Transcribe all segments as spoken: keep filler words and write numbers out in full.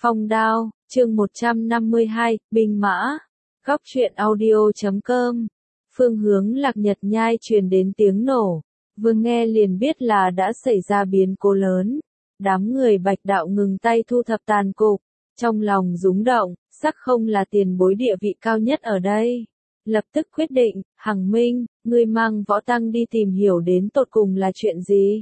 Phong đao, chương một trăm năm mươi hai, binh mã. Góc truyện audio chấm com. Phương hướng Lạc Nhật Nhai truyền đến tiếng nổ. Vừa nghe liền biết là đã xảy ra biến cố lớn. Đám người Bạch Đạo ngừng tay thu thập tàn cục. Trong lòng rúng động, sắc không là tiền bối địa vị cao nhất ở đây. Lập tức quyết định, Hằng Minh, ngươi mang võ tăng đi tìm hiểu đến tột cùng là chuyện gì.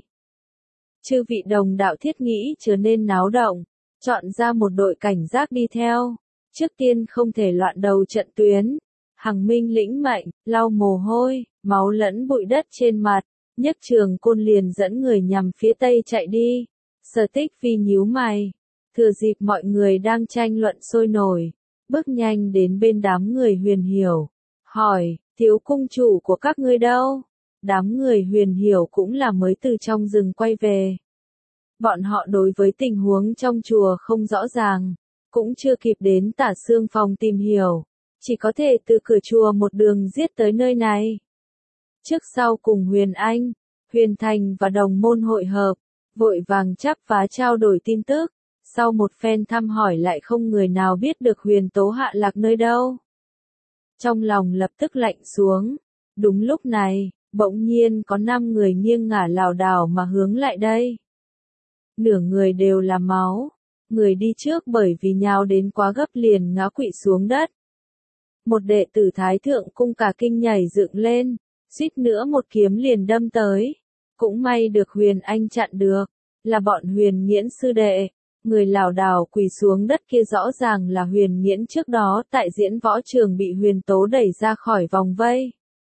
Chư vị đồng đạo thiết nghĩ trở nên náo động. Chọn ra một đội cảnh giác đi theo. Trước tiên không thể loạn đầu trận tuyến. Hằng Minh lĩnh mệnh, lau mồ hôi, máu lẫn bụi đất trên mặt, nhấc trường côn liền dẫn người nhằm phía tây chạy đi. Sở Tích Phi nhíu mày, thừa dịp mọi người đang tranh luận sôi nổi, bước nhanh đến bên đám người Huyền Hiểu, hỏi, thiếu cung chủ của các ngươi đâu? Đám người Huyền Hiểu cũng là mới từ trong rừng quay về. Bọn họ đối với tình huống trong chùa không rõ ràng, cũng chưa kịp đến Tả Xương phòng tìm hiểu, chỉ có thể từ cửa chùa một đường giết tới nơi này. Trước sau cùng Huyền Anh, Huyền Thành và đồng môn hội hợp, vội vàng chắp vá trao đổi tin tức, sau một phen thăm hỏi lại không người nào biết được Huyền Tố hạ lạc nơi đâu. Trong lòng lập tức lạnh xuống, đúng lúc này, bỗng nhiên có năm người nghiêng ngả lảo đảo mà hướng lại đây. Nửa người đều là máu, người đi trước bởi vì nhào đến quá gấp liền ngã quỵ xuống đất. Một đệ tử Thái Thượng Cung cả kinh nhảy dựng lên, suýt nữa một kiếm liền đâm tới. Cũng may được Huyền Anh chặn được, là bọn Huyền Nghiễn sư đệ. Người lảo đảo quỳ xuống đất kia rõ ràng là Huyền Nghiễn trước đó tại diễn võ trường bị Huyền Tố đẩy ra khỏi vòng vây.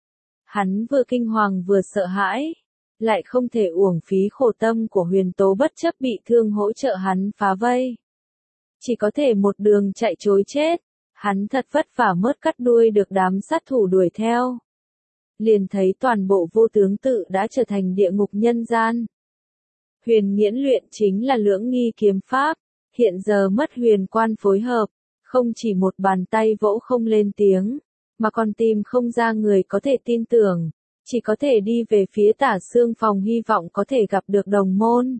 Hắn vừa kinh hoàng vừa sợ hãi, lại không thể uổng phí khổ tâm của Huyền Tố bất chấp bị thương hỗ trợ hắn phá vây. Chỉ có thể một đường chạy trối chết, hắn thật vất vả mớt cắt đuôi được đám sát thủ đuổi theo. Liền thấy toàn bộ Vô Tướng Tự đã trở thành địa ngục nhân gian. Huyền Nghiễn luyện chính là lưỡng nghi kiếm pháp, hiện giờ mất huyền quan phối hợp, không chỉ một bàn tay vỗ không lên tiếng, mà còn tìm không ra người có thể tin tưởng, chỉ có thể đi về phía Tả Xương phòng hy vọng có thể gặp được đồng môn.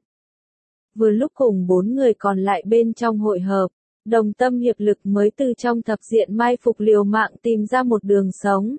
Vừa lúc cùng bốn người còn lại bên trong hội hợp, đồng tâm hiệp lực mới từ trong thập diện mai phục liều mạng tìm ra một đường sống.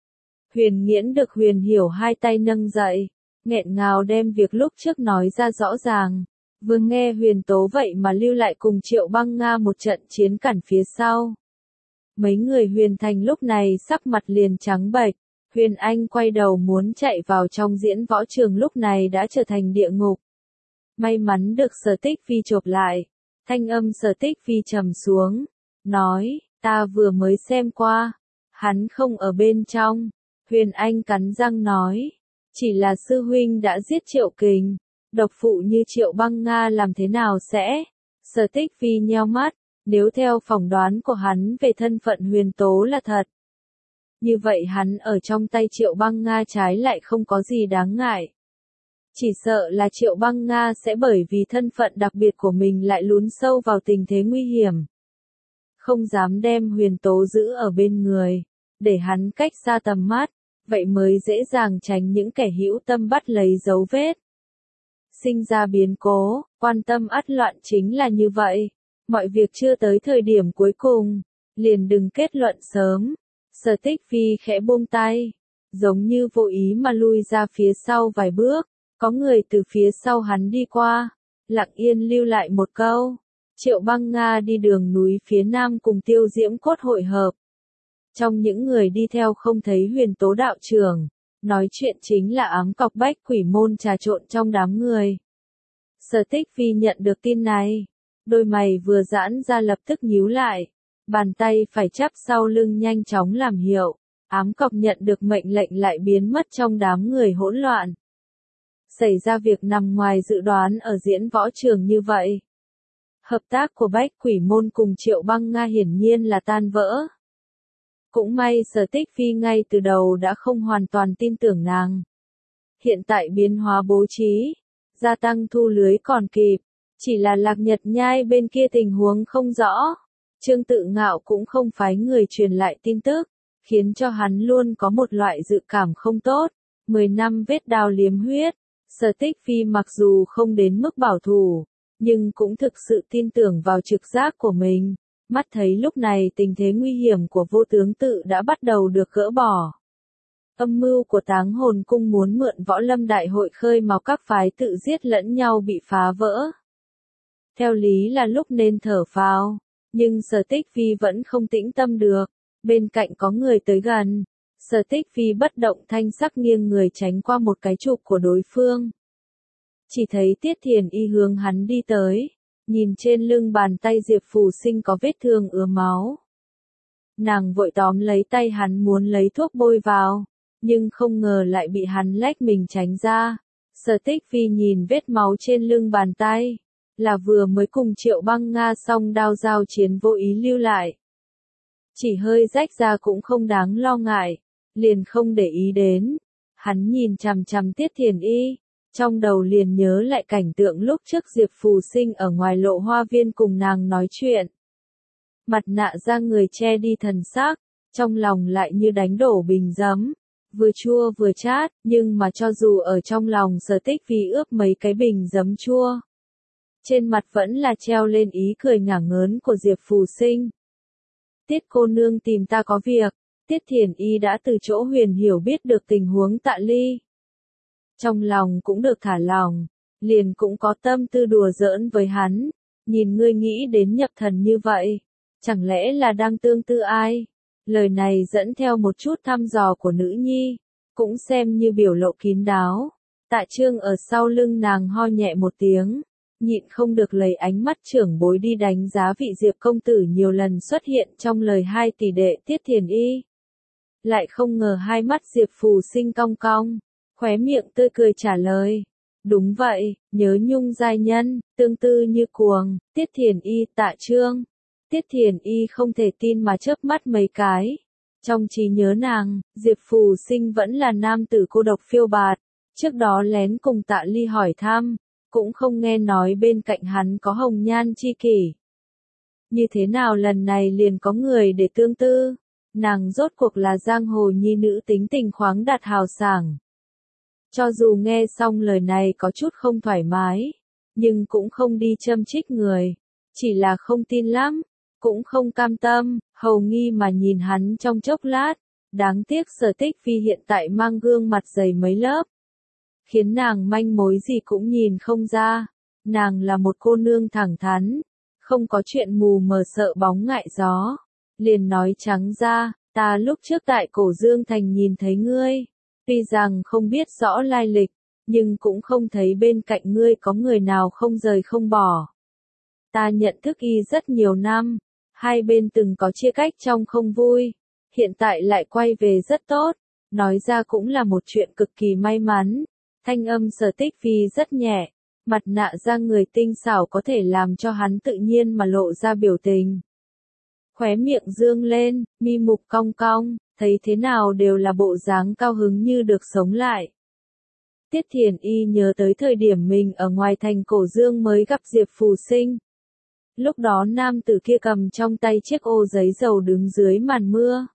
Huyền Nghiễn được Huyền Hiểu hai tay nâng dậy, nghẹn ngào đem việc lúc trước nói ra rõ ràng. Vừa nghe Huyền Tố vậy mà lưu lại cùng Triệu Băng Nga một trận chiến cản phía sau. Mấy người Huyền Thành lúc này sắc mặt liền trắng bệch. Huyền Anh quay đầu muốn chạy vào trong diễn võ trường lúc này đã trở thành địa ngục. May mắn được Sở Tích Phi chộp lại. Thanh âm Sở Tích Phi trầm xuống, nói, ta vừa mới xem qua, hắn không ở bên trong. Huyền Anh cắn răng nói, chỉ là sư huynh đã giết Triệu Kình, độc phụ như Triệu Băng Nga làm thế nào sẽ? Sở Tích Phi nheo mắt, nếu theo phỏng đoán của hắn về thân phận Huyền Tố là thật. Như vậy hắn ở trong tay Triệu Băng Nga trái lại không có gì đáng ngại. Chỉ sợ là Triệu Băng Nga sẽ bởi vì thân phận đặc biệt của mình lại lún sâu vào tình thế nguy hiểm. Không dám đem Huyền Tố giữ ở bên người, để hắn cách xa tầm mắt, vậy mới dễ dàng tránh những kẻ hữu tâm bắt lấy dấu vết. Sinh ra biến cố, quan tâm ắt loạn chính là như vậy. Mọi việc chưa tới thời điểm cuối cùng, liền đừng kết luận sớm. Sở Tích Phi khẽ buông tay, giống như vô ý mà lui ra phía sau vài bước, có người từ phía sau hắn đi qua, lặng yên lưu lại một câu, Triệu Băng Nga đi đường núi phía nam cùng Tiêu Diễm Cốt hội hợp. Trong những người đi theo không thấy Huyền Tố đạo trưởng, nói chuyện chính là ám cọc Bách Quỷ Môn trà trộn trong đám người. Sở Tích Phi nhận được tin này, đôi mày vừa giãn ra lập tức nhíu lại. Bàn tay phải chắp sau lưng nhanh chóng làm hiệu, ám cọc nhận được mệnh lệnh lại biến mất trong đám người hỗn loạn. Xảy ra việc nằm ngoài dự đoán ở diễn võ trường như vậy. Hợp tác của Bách Quỷ Môn cùng Triệu Băng Nga hiển nhiên là tan vỡ. Cũng may Sở Tích Phi ngay từ đầu đã không hoàn toàn tin tưởng nàng. Hiện tại biến hóa bố trí, gia tăng thu lưới còn kịp, chỉ là Lạc Nhật Nhai bên kia tình huống không rõ. Trương Tự Ngạo cũng không phái người truyền lại tin tức, khiến cho hắn luôn có một loại dự cảm không tốt. Mười năm vết đao liếm huyết, Sở Tích Phi mặc dù không đến mức bảo thủ, nhưng cũng thực sự tin tưởng vào trực giác của mình. Mắt thấy lúc này tình thế nguy hiểm của vô tướng tự đã bắt đầu được gỡ bỏ. Âm mưu của Táng Hồn Cung muốn mượn võ lâm đại hội khơi mào các phái tự giết lẫn nhau bị phá vỡ. Theo lý là lúc nên thở phào, nhưng Sở Tích Phi vẫn không tĩnh tâm được. Bên cạnh có người tới gần, Sở Tích Phi bất động thanh sắc nghiêng người tránh qua một cái chụp của đối phương. Chỉ thấy Tiết Thiền Y hướng hắn đi tới, nhìn trên lưng bàn tay Diệp Phù Sinh có vết thương ứa máu. Nàng vội tóm lấy tay hắn muốn lấy thuốc bôi vào, nhưng không ngờ lại bị hắn lách mình tránh ra. Sở Tích Phi nhìn vết máu trên lưng bàn tay, là vừa mới cùng Triệu Băng Nga xong đao giao chiến vô ý lưu lại. Chỉ hơi rách ra cũng không đáng lo ngại, liền không để ý đến. Hắn nhìn chằm chằm Tiết Thiền Y, trong đầu liền nhớ lại cảnh tượng lúc trước Diệp Phù Sinh ở ngoài Lộ Hoa Viên cùng nàng nói chuyện. Mặt nạ ra người che đi thần sắc, trong lòng lại như đánh đổ bình giấm, vừa chua vừa chát, nhưng mà cho dù ở trong lòng Sở Tích Phi ướp mấy cái bình giấm chua, trên mặt vẫn là treo lên ý cười ngả ngớn của Diệp Phù Sinh. Tiết cô nương tìm ta có việc. Tiết Thiền Y đã từ chỗ Huyền Hiểu biết được tình huống Tạ Ly. Trong lòng cũng được thả lòng, liền cũng có tâm tư đùa giỡn với hắn. Nhìn ngươi nghĩ đến nhập thần như vậy, chẳng lẽ là đang tương tư ai? Lời này dẫn theo một chút thăm dò của nữ nhi, cũng xem như biểu lộ kín đáo. Tạ Trương ở sau lưng nàng ho nhẹ một tiếng, nhịn không được lấy ánh mắt trưởng bối đi đánh giá vị Diệp công tử nhiều lần xuất hiện trong lời hai tỷ đệ Tiết Thiền Y. Lại không ngờ hai mắt Diệp Phù Sinh cong cong, khóe miệng tươi cười trả lời. Đúng vậy, nhớ nhung giai nhân, tương tư như cuồng, Tiết Thiền Y, Tạ Trương. Tiết Thiền Y không thể tin mà chớp mắt mấy cái. Trong trí nhớ nàng, Diệp Phù Sinh vẫn là nam tử cô độc phiêu bạt. Trước đó lén cùng Tạ Ly hỏi thăm, cũng không nghe nói bên cạnh hắn có hồng nhan chi kỷ. Như thế nào lần này liền có người để tương tư? Nàng rốt cuộc là giang hồ nhi nữ tính tình khoáng đạt hào sảng. Cho dù nghe xong lời này có chút không thoải mái, nhưng cũng không đi châm chích người, chỉ là không tin lắm, cũng không cam tâm, hầu nghi mà nhìn hắn trong chốc lát. Đáng tiếc Sở Tích Phi hiện tại mang gương mặt dày mấy lớp, khiến nàng manh mối gì cũng nhìn không ra. Nàng là một cô nương thẳng thắn, không có chuyện mù mờ sợ bóng ngại gió. Liền nói trắng ra, ta lúc trước tại Cổ Dương Thành nhìn thấy ngươi, tuy rằng không biết rõ lai lịch, nhưng cũng không thấy bên cạnh ngươi có người nào không rời không bỏ. Ta nhận thức y rất nhiều năm, hai bên từng có chia cách trong không vui, hiện tại lại quay về rất tốt, nói ra cũng là một chuyện cực kỳ may mắn. Thanh âm Sở Tích Phi rất nhẹ, mặt nạ ra người tinh xảo có thể làm cho hắn tự nhiên mà lộ ra biểu tình. Khóe miệng dương lên, mi mục cong cong, thấy thế nào đều là bộ dáng cao hứng như được sống lại. Tiết Thiền Y nhớ tới thời điểm mình ở ngoài thành Cổ Dương mới gặp Diệp Phù Sinh. Lúc đó nam tử kia cầm trong tay chiếc ô giấy dầu đứng dưới màn mưa.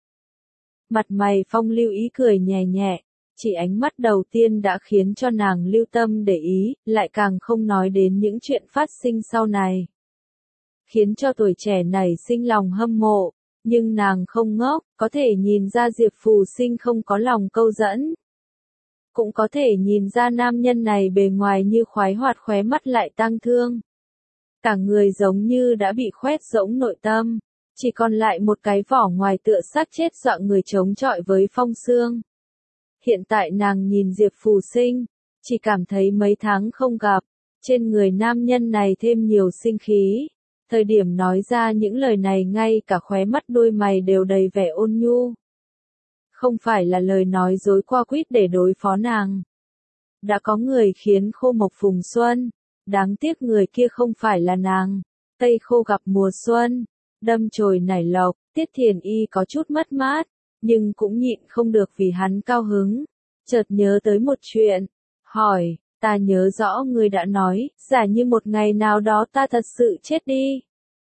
Mặt mày phong lưu ý cười nhẹ nhẹ, chỉ ánh mắt đầu tiên đã khiến cho nàng lưu tâm để ý, lại càng không nói đến những chuyện phát sinh sau này. Khiến cho tuổi trẻ này sinh lòng hâm mộ, nhưng nàng không ngốc, có thể nhìn ra Diệp Phù Sinh không có lòng câu dẫn. Cũng có thể nhìn ra nam nhân này bề ngoài như khoái hoạt, khóe mắt lại tang thương. Cả người giống như đã bị khoét rỗng nội tâm, chỉ còn lại một cái vỏ ngoài tựa xác chết dọa người chống chọi với phong sương. Hiện tại nàng nhìn Diệp Phù Sinh, chỉ cảm thấy mấy tháng không gặp, trên người nam nhân này thêm nhiều sinh khí. Thời điểm nói ra những lời này ngay cả khóe mắt đôi mày đều đầy vẻ ôn nhu. Không phải là lời nói dối qua quýt để đối phó nàng. Đã có người khiến khô mộc phùng xuân, đáng tiếc người kia không phải là nàng. Tây khô gặp mùa xuân, đâm chồi nảy lộc, Tiết Thiền Y có chút mất mát, nhưng cũng nhịn không được vì hắn cao hứng. Chợt nhớ tới một chuyện, hỏi, ta nhớ rõ ngươi đã nói, giả như một ngày nào đó ta thật sự chết đi.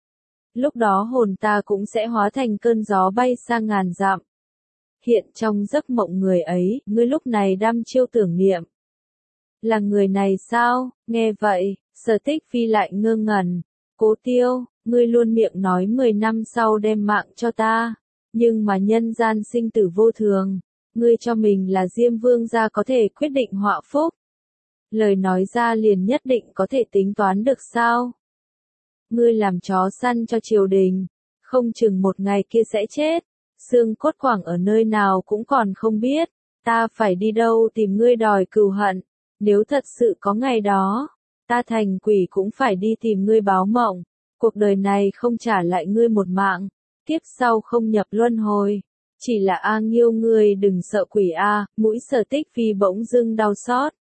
Lúc đó hồn ta cũng sẽ hóa thành cơn gió bay sang ngàn dặm. Hiện trong giấc mộng người ấy, ngươi lúc này đăm chiêu tưởng niệm. Là người này sao? Nghe vậy, Sở Tích Phi lại ngơ ngẩn. Cố Tiêu, ngươi luôn miệng nói mười năm sau đem mạng cho ta, nhưng mà nhân gian sinh tử vô thường, ngươi cho mình là Diêm Vương gia có thể quyết định họa phúc. Lời nói ra liền nhất định có thể tính toán được sao? Ngươi làm chó săn cho triều đình, không chừng một ngày kia sẽ chết, xương cốt quẳng ở nơi nào cũng còn không biết, ta phải đi đâu tìm ngươi đòi cừu hận, nếu thật sự có ngày đó, ta thành quỷ cũng phải đi tìm ngươi báo mộng, cuộc đời này không trả lại ngươi một mạng, kiếp sau không nhập luân hồi, chỉ là A Nghiêu ngươi đừng sợ quỷ a, mũi Sở Tích Phi bỗng dưng đau xót.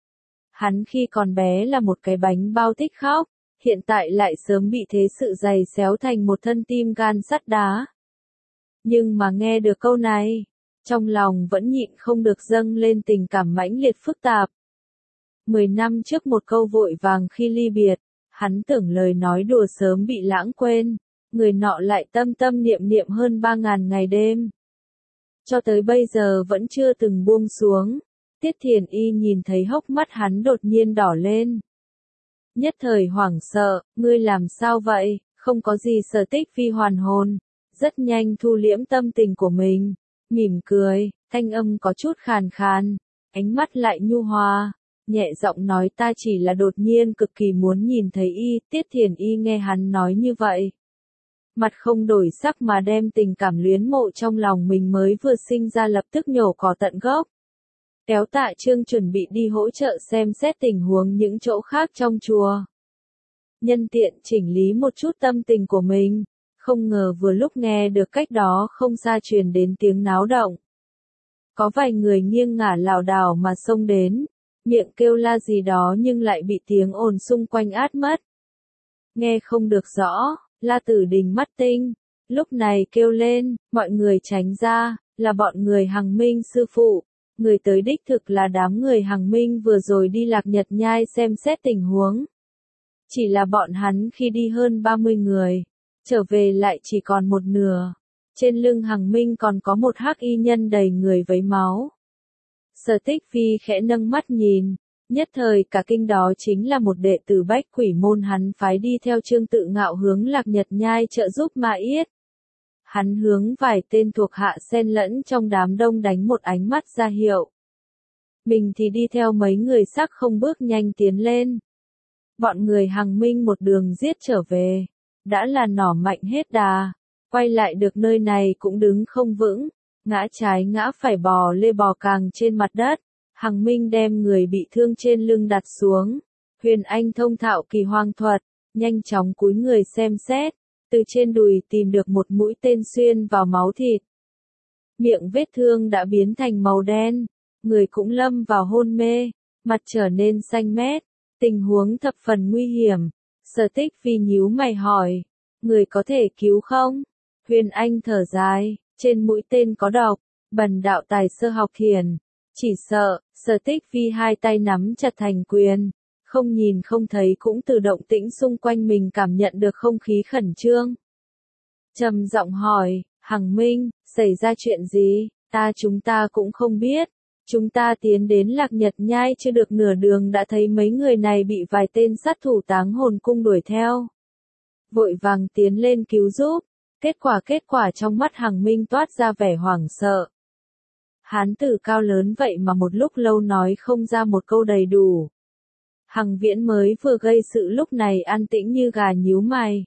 Hắn khi còn bé là một cái bánh bao thích khóc, hiện tại lại sớm bị thế sự giày xéo thành một thân tim gan sắt đá. Nhưng mà nghe được câu này, trong lòng vẫn nhịn không được dâng lên tình cảm mãnh liệt phức tạp. Mười năm trước một câu vội vàng khi ly biệt, hắn tưởng lời nói đùa sớm bị lãng quên, người nọ lại tâm tâm niệm niệm hơn ba ngàn ngày đêm. Cho tới bây giờ vẫn chưa từng buông xuống, Tiết Thiền Y nhìn thấy hốc mắt hắn đột nhiên đỏ lên. Nhất thời hoảng sợ, ngươi làm sao vậy, không có gì. Sở Tích Phi hoàn hồn, rất nhanh thu liễm tâm tình của mình, mỉm cười, thanh âm có chút khàn khàn, ánh mắt lại nhu hòa, nhẹ giọng nói ta chỉ là đột nhiên cực kỳ muốn nhìn thấy y. Tiết Thiền Y nghe hắn nói như vậy, mặt không đổi sắc mà đem tình cảm luyến mộ trong lòng mình mới vừa sinh ra lập tức nhổ cỏ tận gốc. Kéo Tạ Trương chuẩn bị đi hỗ trợ xem xét tình huống những chỗ khác trong chùa. Nhân tiện chỉnh lý một chút tâm tình của mình, không ngờ vừa lúc nghe được cách đó không xa truyền đến tiếng náo động. Có vài người nghiêng ngả lảo đảo mà xông đến, miệng kêu la gì đó nhưng lại bị tiếng ồn xung quanh át mất. Nghe không được rõ, La Tử Đình mắt tinh, lúc này kêu lên, mọi người tránh ra, là bọn người Hằng Minh sư phụ. Người tới đích thực là đám người Hằng Minh vừa rồi đi Lạc Nhật Nhai xem xét tình huống. Chỉ là bọn hắn khi đi hơn ba mươi người, trở về lại chỉ còn một nửa. Trên lưng Hằng Minh còn có một hắc y nhân đầy người vấy máu. Sở Tích Phi khẽ nâng mắt nhìn, nhất thời cả kinh đó chính là một đệ tử Bách Quỷ môn hắn phái đi theo Trương Tự Ngạo hướng Lạc Nhật Nhai trợ giúp Ma Yết. Hắn hướng vài tên thuộc hạ xen lẫn trong đám đông đánh một ánh mắt ra hiệu. Mình thì đi theo mấy người sắc không bước nhanh tiến lên. Bọn người Hằng Minh một đường giết trở về, đã là nỏ mạnh hết đà, quay lại được nơi này cũng đứng không vững, ngã trái ngã phải bò lê bò càng trên mặt đất. Hằng Minh đem người bị thương trên lưng đặt xuống, Huyền Anh thông thạo kỳ hoang thuật, nhanh chóng cúi người xem xét. Từ trên đùi tìm được một mũi tên xuyên vào máu thịt. Miệng vết thương đã biến thành màu đen, người cũng lâm vào hôn mê, mặt trở nên xanh mét, tình huống thập phần nguy hiểm. Sở Tích Phi nhíu mày hỏi, người có thể cứu không? Huyền Anh thở dài, trên mũi tên có độc, bần đạo tài sơ học thiền, chỉ sợ. Sở Tích Phi hai tay nắm chặt thành quyền. Không nhìn không thấy cũng từ động tĩnh xung quanh mình cảm nhận được không khí khẩn trương. Trầm giọng hỏi, Hằng Minh, xảy ra chuyện gì, ta chúng ta cũng không biết. Chúng ta tiến đến Lạc Nhật Nhai chưa được nửa đường đã thấy mấy người này bị vài tên sát thủ Táng Hồn Cung đuổi theo. Vội vàng tiến lên cứu giúp, kết quả kết quả trong mắt Hằng Minh toát ra vẻ hoảng sợ. Hán tử cao lớn vậy mà một lúc lâu nói không ra một câu đầy đủ. Hằng Viễn mới vừa gây sự lúc này an tĩnh như gà nhíu mày.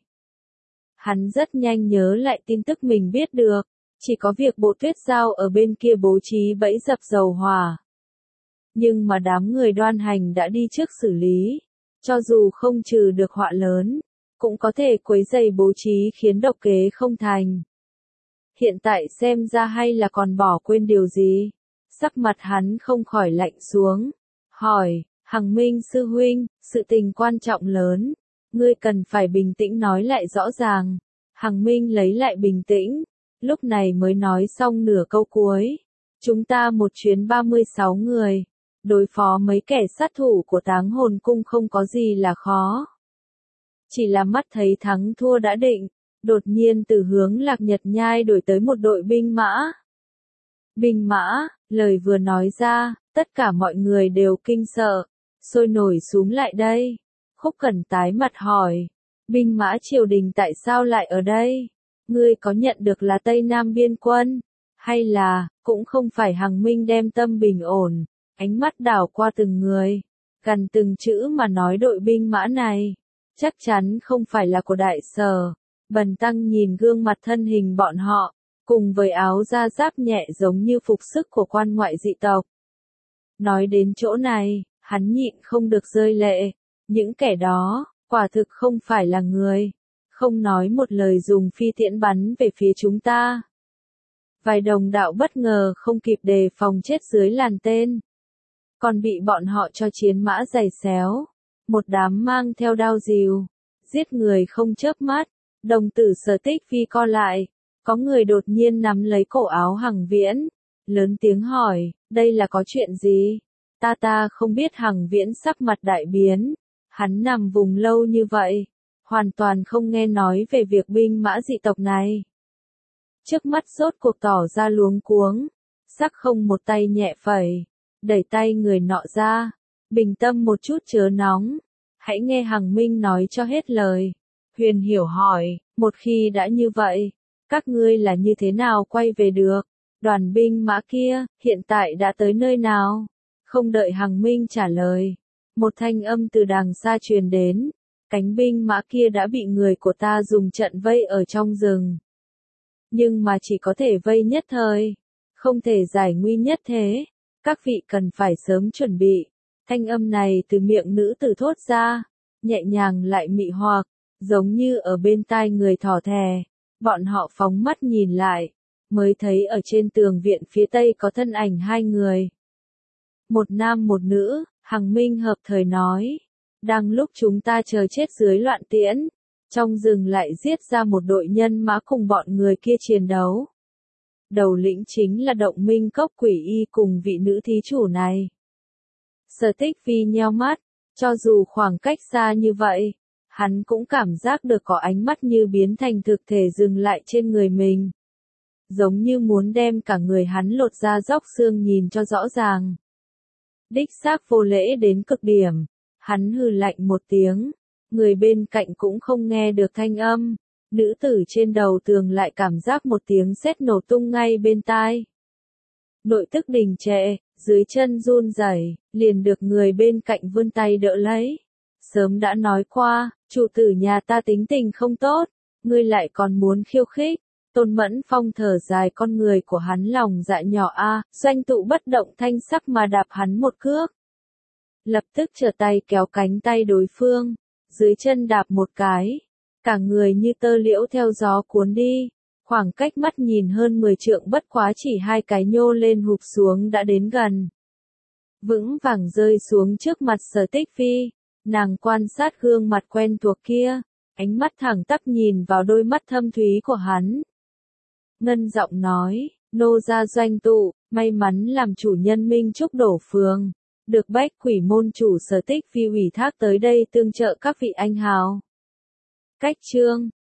Hắn rất nhanh nhớ lại tin tức mình biết được, chỉ có việc Bộ Tuyết Giao ở bên kia bố trí bẫy dập dầu hỏa. Nhưng mà đám người Đoan Hành đã đi trước xử lý, cho dù không trừ được họa lớn, cũng có thể quấy rầy bố trí khiến độc kế không thành. Hiện tại xem ra hay là còn bỏ quên điều gì, sắc mặt hắn không khỏi lạnh xuống, hỏi. Hằng Minh sư huynh, sự tình quan trọng lớn, ngươi cần phải bình tĩnh nói lại rõ ràng. Hằng Minh lấy lại bình tĩnh, lúc này mới nói xong nửa câu cuối. Chúng ta một chuyến ba mươi sáu người, đối phó mấy kẻ sát thủ của Táng Hồn Cung không có gì là khó. Chỉ là mắt thấy thắng thua đã định, đột nhiên từ hướng Lạc Nhật Nhai đổi tới một đội binh mã. Binh mã, lời vừa nói ra, tất cả mọi người đều kinh sợ. sôi nổi xúm lại đây. Khúc Cẩn tái mặt hỏi, binh mã triều đình tại sao lại ở đây? Ngươi có nhận được là Tây Nam biên quân? Hay là, cũng không phải Hằng Minh đem tâm bình ổn, ánh mắt đảo qua từng người, gần từng chữ mà nói đội binh mã này, chắc chắn không phải là của đại sở. Bần tăng nhìn gương mặt thân hình bọn họ, cùng với áo da giáp nhẹ giống như phục sức của quan ngoại dị tộc. Nói đến chỗ này, hắn nhịn không được rơi lệ, những kẻ đó, quả thực không phải là người, không nói một lời dùng phi tiễn bắn về phía chúng ta. Vài đồng đạo bất ngờ không kịp đề phòng chết dưới làn tên, còn bị bọn họ cho chiến mã giày xéo, một đám mang theo đao rìu, giết người không chớp mắt. Đồng tử Sở Tích Phi co lại, có người đột nhiên nắm lấy cổ áo Hằng Viễn, lớn tiếng hỏi, đây là có chuyện gì? Ta ta không biết. Hằng Viễn sắc mặt đại biến, hắn nằm vùng lâu như vậy, hoàn toàn không nghe nói về việc binh mã dị tộc này. Trước mắt rốt cuộc tỏ ra luống cuống, sắc không một tay nhẹ phẩy, đẩy tay người nọ ra, bình tâm một chút chớ nóng, hãy nghe Hằng Minh nói cho hết lời. Huyền Hiểu hỏi, một khi đã như vậy, các ngươi là như thế nào quay về được? Đoàn binh mã kia, hiện tại đã tới nơi nào? Không đợi Hằng Minh trả lời, một thanh âm từ đàng xa truyền đến, cánh binh mã kia đã bị người của ta dùng trận vây ở trong rừng. Nhưng mà chỉ có thể vây nhất thời, không thể giải nguy nhất thế, các vị cần phải sớm chuẩn bị. Thanh âm này từ miệng nữ tử thốt ra, nhẹ nhàng lại mị hoặc, giống như ở bên tai người thỏ thè. Bọn họ phóng mắt nhìn lại, mới thấy ở trên tường viện phía tây có thân ảnh hai người. Một nam một nữ, Hằng Minh hợp thời nói, đang lúc chúng ta chờ chết dưới loạn tiễn, trong rừng lại giết ra một đội nhân mã cùng bọn người kia chiến đấu. Đầu lĩnh chính là Động Minh Cốc Quỷ Y cùng vị nữ thí chủ này. Sở Tích Phi nheo mắt, cho dù khoảng cách xa như vậy, hắn cũng cảm giác được có ánh mắt như biến thành thực thể dừng lại trên người mình. Giống như muốn đem cả người hắn lột ra róc xương nhìn cho rõ ràng. Đích xác vô lễ đến cực điểm, hắn hừ lạnh một tiếng, người bên cạnh cũng không nghe được thanh âm, nữ tử trên đầu tường lại cảm giác một tiếng sét nổ tung ngay bên tai. Nội tức đình trệ, dưới chân run rẩy, liền được người bên cạnh vươn tay đỡ lấy. Sớm đã nói qua, chủ tử nhà ta tính tình không tốt, ngươi lại còn muốn khiêu khích. Tôn Mẫn Phong thở dài, con người của hắn lòng dạ nhỏ a, Doanh Tụ bất động thanh sắc mà đạp hắn một cước. Lập tức trở tay kéo cánh tay đối phương, dưới chân đạp một cái, cả người như tơ liễu theo gió cuốn đi, khoảng cách mắt nhìn hơn mười trượng, bất quá chỉ hai cái nhô lên hụp xuống đã đến gần. Vững vàng rơi xuống trước mặt Sở Tích Phi, nàng quan sát gương mặt quen thuộc kia, ánh mắt thẳng tắp nhìn vào đôi mắt thâm thúy của hắn. Ngân giọng nói, nô gia Doanh Tụ, may mắn làm chủ nhân Minh Trúc Đổ Phường, được Bách Quỷ môn chủ Sở Tích Phi ủy thác tới đây tương trợ các vị anh hào. Cách chương